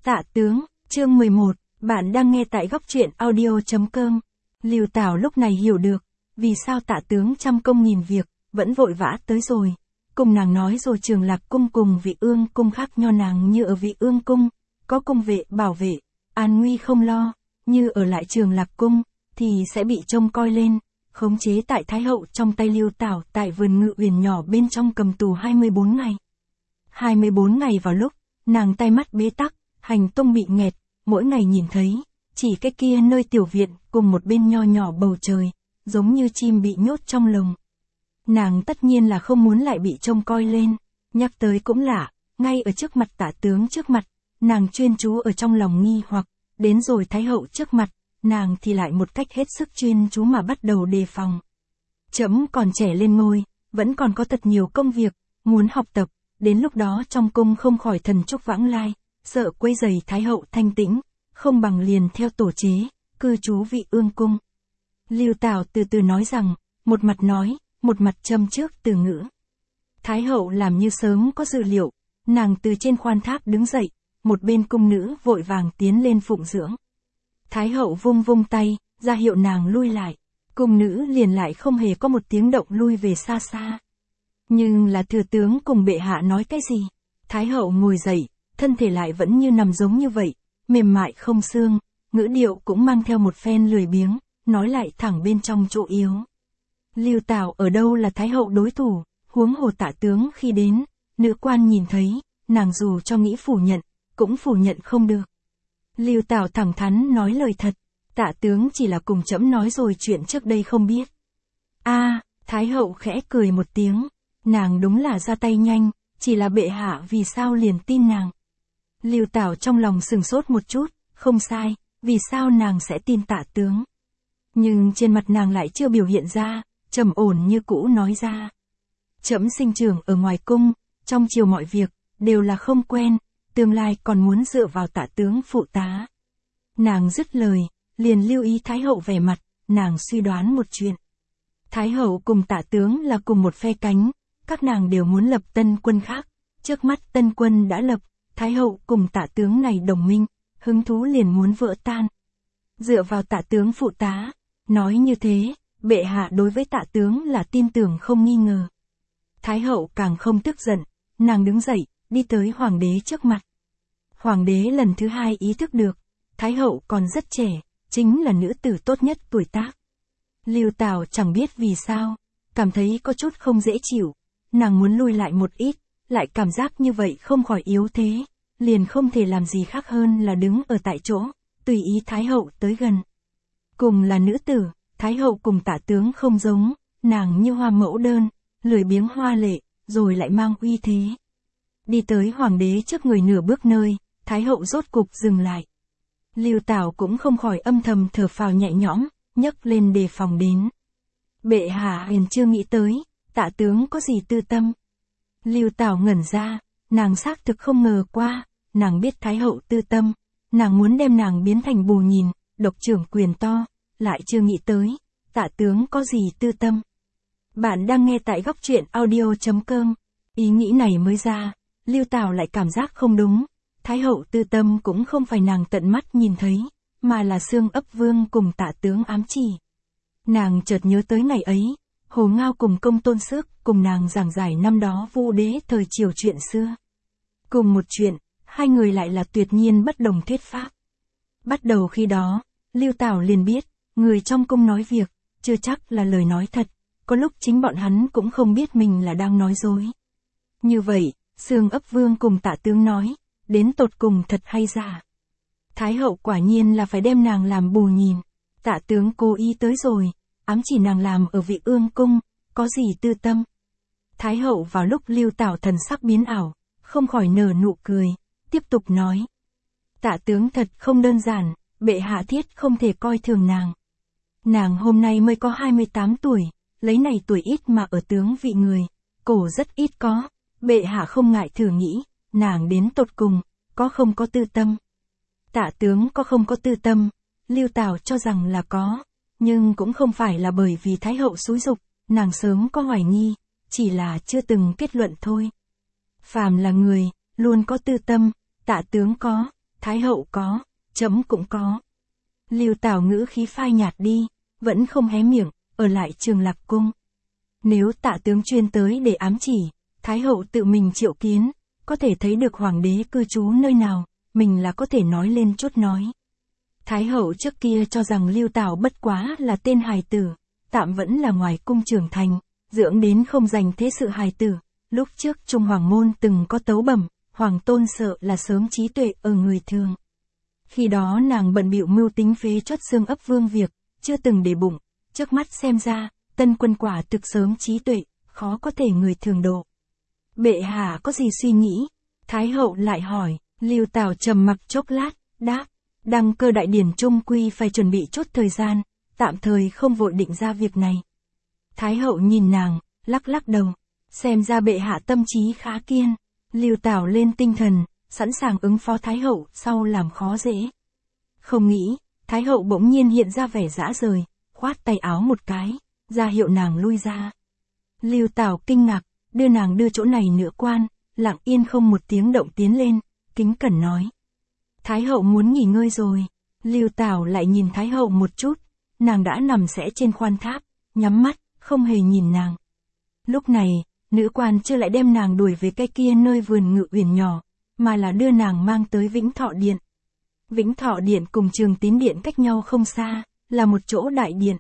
Tạ tướng, chương 11, bạn đang nghe tại góc truyện audio.com. Lưu Tảo lúc này hiểu được, vì sao Tạ tướng trăm công nghìn việc, vẫn vội vã tới rồi. Cùng nàng nói rồi Trường Lạc cung cùng Vị Ương cung khác nho nàng như ở Vị Ương cung, có cung vệ bảo vệ, an nguy không lo, như ở lại Trường Lạc cung, thì sẽ bị trông coi lên, khống chế tại Thái hậu trong tay Lưu Tảo tại vườn Ngự Uyển nhỏ bên trong cầm tù 24 ngày. 24 ngày vào lúc, nàng tay mắt bế tắc, hành tung bị nghẹt, mỗi ngày nhìn thấy, chỉ cái kia nơi tiểu viện cùng một bên nho nhỏ bầu trời, giống như chim bị nhốt trong lồng. Nàng tất nhiên là không muốn lại bị trông coi lên, nhắc tới cũng lạ, ngay ở trước mặt Tạ tướng trước mặt, nàng chuyên chú ở trong lòng nghi hoặc, đến rồi Thái hậu trước mặt, nàng thì lại một cách hết sức chuyên chú mà bắt đầu đề phòng. Trẫm còn trẻ lên ngôi, vẫn còn có thật nhiều công việc, muốn học tập, đến lúc đó trong cung không khỏi thần trúc vãng lai, sợ quấy rầy Thái hậu thanh tĩnh, không bằng liền theo tổ chế, cư trú Vị Ương cung. Lưu Tảo từ từ nói rằng, một mặt nói, một mặt châm trước từ ngữ. Thái hậu làm như sớm có dự liệu, nàng từ trên khoan tháp đứng dậy, một bên cung nữ vội vàng tiến lên phụng dưỡng. Thái hậu vung vung tay, ra hiệu nàng lui lại, cung nữ liền lại không hề có một tiếng động lui về xa xa. Nhưng là thừa tướng cùng bệ hạ nói cái gì? Thái hậu ngồi dậy, thân thể lại vẫn như nằm giống như vậy, mềm mại không xương, ngữ điệu cũng mang theo một phen lười biếng, nói lại thẳng bên trong chỗ yếu. Lưu Tảo ở đâu là Thái hậu đối thủ, huống hồ Tạ tướng khi đến, nữ quan nhìn thấy, nàng dù cho nghĩ phủ nhận, cũng phủ nhận không được. Lưu Tảo thẳng thắn nói lời thật, Tạ tướng chỉ là cùng trẫm nói rồi chuyện trước đây không biết. Thái hậu khẽ cười một tiếng, nàng đúng là ra tay nhanh, chỉ là bệ hạ vì sao liền tin nàng. Lưu Tảo trong lòng sừng sốt một chút, không sai, vì sao nàng sẽ tin Tạ tướng. Nhưng trên mặt nàng lại chưa biểu hiện ra, trầm ổn như cũ nói ra. Trẫm sinh trưởng ở ngoài cung, trong chiều mọi việc, đều là không quen, tương lai còn muốn dựa vào Tạ tướng phụ tá. Nàng dứt lời, liền lưu ý Thái hậu vẻ mặt, nàng suy đoán một chuyện. Thái hậu cùng Tạ tướng là cùng một phe cánh, các nàng đều muốn lập tân quân khác, trước mắt tân quân đã lập, Thái hậu cùng Tạ tướng này đồng minh, hứng thú liền muốn vỡ tan. Dựa vào Tạ tướng phụ tá, nói như thế, bệ hạ đối với Tạ tướng là tin tưởng không nghi ngờ. Thái hậu càng không tức giận, nàng đứng dậy, đi tới hoàng đế trước mặt. Hoàng đế lần thứ hai ý thức được, Thái hậu còn rất trẻ, chính là nữ tử tốt nhất tuổi tác. Lưu Tảo chẳng biết vì sao, cảm thấy có chút không dễ chịu, nàng muốn lui lại một ít, lại cảm giác như vậy không khỏi yếu thế, liền không thể làm gì khác hơn là đứng ở tại chỗ, tùy ý Thái hậu tới gần. Cùng là nữ tử, Thái hậu cùng Tạ tướng không giống, nàng như hoa mẫu đơn, lười biếng hoa lệ, rồi lại mang uy thế. Đi tới hoàng đế trước người nửa bước nơi, Thái hậu rốt cục dừng lại. Lưu Tảo cũng không khỏi âm thầm thở phào nhẹ nhõm, nhấc lên đề phòng đến. Bệ hạ hiền chưa nghĩ tới, Tạ tướng có gì tư tâm. Lưu Tảo ngẩn ra, nàng xác thực không ngờ qua, nàng biết Thái hậu tư tâm, nàng muốn đem nàng biến thành bù nhìn, độc trưởng quyền to, lại chưa nghĩ tới, Tạ tướng có gì tư tâm. Bạn đang nghe tại góc truyện audio.com, ý nghĩ này mới ra, Lưu Tảo lại cảm giác không đúng, Thái hậu tư tâm cũng không phải nàng tận mắt nhìn thấy, mà là Xương Ấp Vương cùng Tạ tướng ám chỉ. Nàng chợt nhớ tới ngày ấy, Hồ Ngao cùng Công Tôn Xước cùng nàng giảng giải năm đó Vũ đế thời triều chuyện xưa. Cùng một chuyện, hai người lại là tuyệt nhiên bất đồng thuyết pháp. Bắt đầu khi đó, Lưu Tảo liền biết, người trong cung nói việc, chưa chắc là lời nói thật, có lúc chính bọn hắn cũng không biết mình là đang nói dối. Như vậy, Xương Ấp Vương cùng Tạ tướng nói, đến tột cùng thật hay giả. Thái hậu quả nhiên là phải đem nàng làm bù nhìn, Tạ tướng cố ý tới rồi, ám chỉ nàng làm ở Vị Ương cung, có gì tư tâm. Thái hậu vào lúc Lưu Tảo thần sắc biến ảo, không khỏi nở nụ cười, tiếp tục nói. Tạ tướng thật không đơn giản, bệ hạ thiết không thể coi thường nàng. Nàng hôm nay mới có 28 tuổi, lấy này tuổi ít mà ở tướng vị người, cổ rất ít có, bệ hạ không ngại thử nghĩ, nàng đến tột cùng, có không có tư tâm. Tạ tướng có không có tư tâm, Lưu Tảo cho rằng là có, nhưng cũng không phải là bởi vì Thái hậu xúi giục, nàng sớm có hoài nghi, chỉ là chưa từng kết luận thôi. Phàm là người, luôn có tư tâm, Tạ tướng có, Thái hậu có, trẫm cũng có. Lưu Tảo ngữ khí phai nhạt đi, vẫn không hé miệng, ở lại Trường Lạc cung. Nếu Tạ tướng chuyên tới để ám chỉ, Thái hậu tự mình triệu kiến, có thể thấy được hoàng đế cư trú nơi nào, mình là có thể nói lên chút nói. Thái hậu trước kia cho rằng Lưu Tảo bất quá là tên hài tử, tạm vẫn là ngoài cung trưởng thành, dưỡng đến không dành thế sự hài tử. Lúc trước Trung Hoàng môn từng có tấu bẩm, hoàng tôn sợ là sớm trí tuệ ở người thường. Khi đó nàng bận bịu mưu tính phế chót xương ấp vương việc, chưa từng để bụng, trước mắt xem ra, tân quân quả thực sớm trí tuệ, khó có thể người thường độ. Bệ hạ có gì suy nghĩ? Thái hậu lại hỏi. Lưu Tảo trầm mặc chốc lát, đáp, đăng cơ đại điển trung quy phải chuẩn bị chút thời gian, tạm thời không vội định ra việc này. Thái hậu nhìn nàng, lắc lắc đầu, xem ra bệ hạ tâm trí khá kiên. Lưu Tảo lên tinh thần, sẵn sàng ứng phó Thái hậu sau làm khó dễ. Không nghĩ, Thái hậu bỗng nhiên hiện ra vẻ dã rời, khoát tay áo một cái, ra hiệu nàng lui ra. Lưu Tảo kinh ngạc, đưa chỗ này nữa quan, lặng yên không một tiếng động tiến lên, kính cẩn nói. Thái hậu muốn nghỉ ngơi rồi. Lưu Tảo lại nhìn Thái hậu một chút, nàng đã nằm sẽ trên khoan tháp, nhắm mắt, không hề nhìn nàng. Lúc này, nữ quan chưa lại đem nàng đuổi về cái kia nơi vườn Ngự Uyển nhỏ, mà là đưa nàng mang tới Vĩnh Thọ Điện. Vĩnh Thọ Điện cùng Trường Tín Điện cách nhau không xa, là một chỗ đại điện.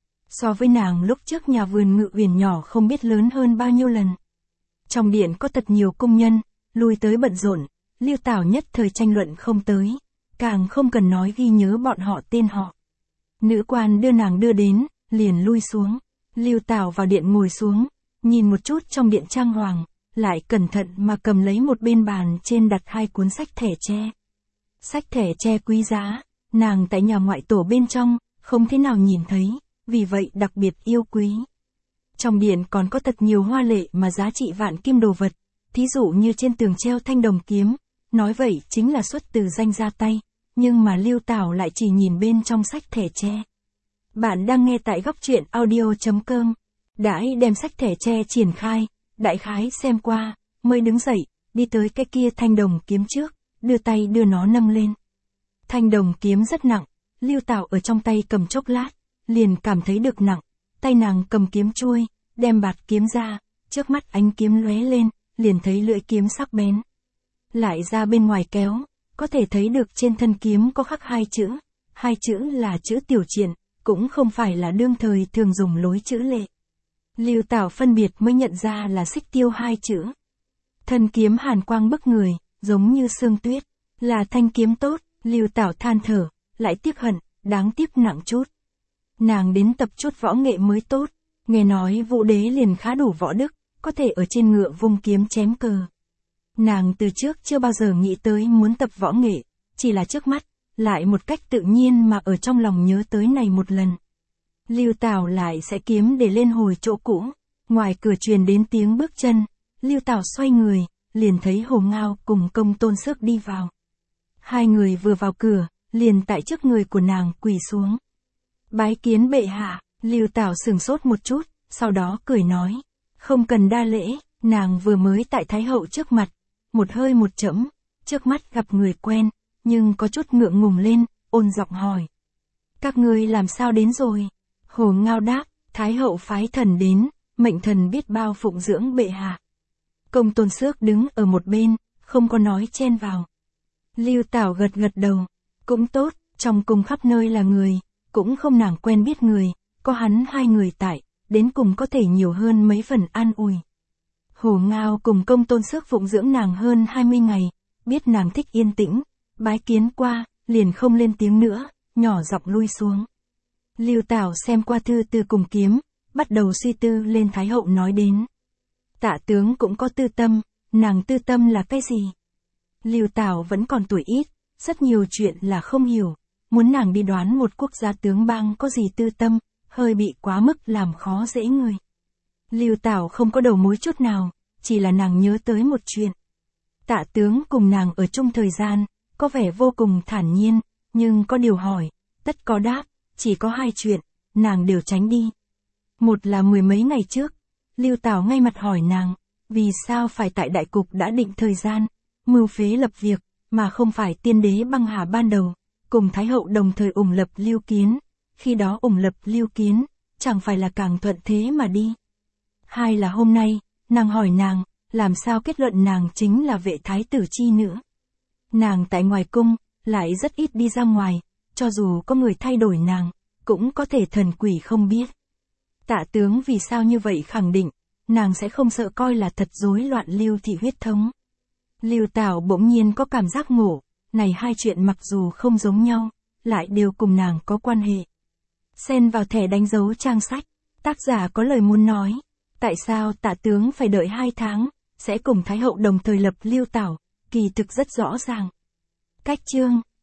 So với nàng lúc trước nhà vườn Ngự Uyển nhỏ không biết lớn hơn bao nhiêu lần. Trong điện có thật nhiều công nhân, lui tới bận rộn, Lưu Tảo nhất thời tranh luận không tới, càng không cần nói ghi nhớ bọn họ tên họ. Nữ quan đưa nàng đưa đến, liền lui xuống. Lưu Tảo vào điện ngồi xuống, nhìn một chút trong điện trang hoàng, lại cẩn thận mà cầm lấy một bên bàn trên đặt 2 cuốn sách thẻ tre. Sách thẻ tre quý giá, nàng tại nhà ngoại tổ bên trong, không thế nào nhìn thấy, vì vậy đặc biệt yêu quý. Trong điện còn có thật nhiều hoa lệ mà giá trị vạn kim đồ vật, thí dụ như trên tường treo thanh đồng kiếm, nói vậy chính là xuất từ danh gia tay, nhưng mà Lưu Tảo lại chỉ nhìn bên trong sách thẻ tre. Bạn đang nghe tại góc truyện audio.com. Đãi đem sách thẻ tre triển khai, đại khái xem qua, mới đứng dậy, đi tới cái kia thanh đồng kiếm trước, đưa tay đưa nó nâng lên. Thanh đồng kiếm rất nặng, Lưu Tảo ở trong tay cầm chốc lát, liền cảm thấy được nặng, tay nàng cầm kiếm chuôi, đem bạt kiếm ra, trước mắt ánh kiếm lóe lên, liền thấy lưỡi kiếm sắc bén. Lại ra bên ngoài kéo, có thể thấy được trên thân kiếm có khắc 2 chữ là chữ tiểu triện, cũng không phải là đương thời thường dùng lối chữ lệ. Lưu Tảo phân biệt mới nhận ra là Xích Tiêu 2 chữ. Thân kiếm hàn quang bức người, giống như sương tuyết, là thanh kiếm tốt, Lưu Tảo than thở, lại tiếc hận, đáng tiếc nặng chút. Nàng đến tập chút võ nghệ mới tốt, nghe nói Vũ Đế liền khá đủ võ đức, có thể ở trên ngựa vung kiếm chém cờ. Nàng từ trước chưa bao giờ nghĩ tới muốn tập võ nghệ, chỉ là trước mắt, lại một cách tự nhiên mà ở trong lòng nhớ tới này một lần. Lưu Tảo lại sẽ kiếm để lên hồi chỗ cũ, ngoài cửa truyền đến tiếng bước chân, Lưu Tảo xoay người, liền thấy Hồ Ngao cùng Công Tôn Xước đi vào. 2 người vừa vào cửa, liền tại trước người của nàng quỳ xuống. Bái kiến bệ hạ. Lưu Tảo sửng sốt một chút, sau đó cười nói, không cần đa lễ, nàng vừa mới tại Thái hậu trước mặt, một hơi một chẫm, trước mắt gặp người quen, nhưng có chút ngượng ngùng lên, ôn giọng hỏi. Các ngươi làm sao đến rồi? Hồ Ngao đáp, Thái hậu phái thần đến, mệnh thần biết bao phụng dưỡng bệ hạ. Công Tôn Xước đứng ở một bên, không có nói chen vào. Lưu Tảo gật gật đầu, cũng tốt, trong cung khắp nơi là người, cũng không nàng quen biết người, có hắn 2 người tại, đến cùng có thể nhiều hơn mấy phần an ủi. Hồ Ngao cùng Công Tôn Xước phụng dưỡng nàng hơn 20 ngày, biết nàng thích yên tĩnh, bái kiến qua, liền không lên tiếng nữa, nhỏ giọng lui xuống. Lưu Tảo xem qua thư từ cùng kiếm, bắt đầu suy tư lên Thái hậu nói đến. Tạ tướng cũng có tư tâm, nàng tư tâm là cái gì? Lưu Tảo vẫn còn tuổi ít, rất nhiều chuyện là không hiểu, muốn nàng đi đoán một quốc gia tướng bang có gì tư tâm, hơi bị quá mức làm khó dễ người. Lưu Tảo không có đầu mối chút nào, chỉ là nàng nhớ tới một chuyện. Tạ tướng cùng nàng ở chung thời gian, có vẻ vô cùng thản nhiên, nhưng có điều hỏi, tất có đáp, chỉ có 2 chuyện, nàng đều tránh đi. Một là 10 mấy ngày trước, Lưu Tảo ngay mặt hỏi nàng, vì sao phải tại đại cục đã định thời gian, mưu phế lập việc, mà không phải tiên đế băng hà ban đầu, cùng Thái hậu đồng thời ủng lập Lưu Kiến, khi đó ủng lập Lưu Kiến, chẳng phải là càng thuận thế mà đi. Hai là hôm nay, nàng hỏi nàng, làm sao kết luận nàng chính là vệ thái tử chi nữa. Nàng tại ngoài cung, lại rất ít đi ra ngoài, cho dù có người thay đổi nàng, cũng có thể thần quỷ không biết. Tạ tướng vì sao như vậy khẳng định, nàng sẽ không sợ coi là thật rối loạn Lưu thị huyết thống. Lưu Tảo bỗng nhiên có cảm giác ngộ, này hai chuyện mặc dù không giống nhau, lại đều cùng nàng có quan hệ. Xen vào thẻ đánh dấu trang sách, tác giả có lời muốn nói, tại sao Tạ tướng phải đợi 2 tháng, sẽ cùng Thái hậu đồng thời lập Lưu Tảo, kỳ thực rất rõ ràng. Cách chương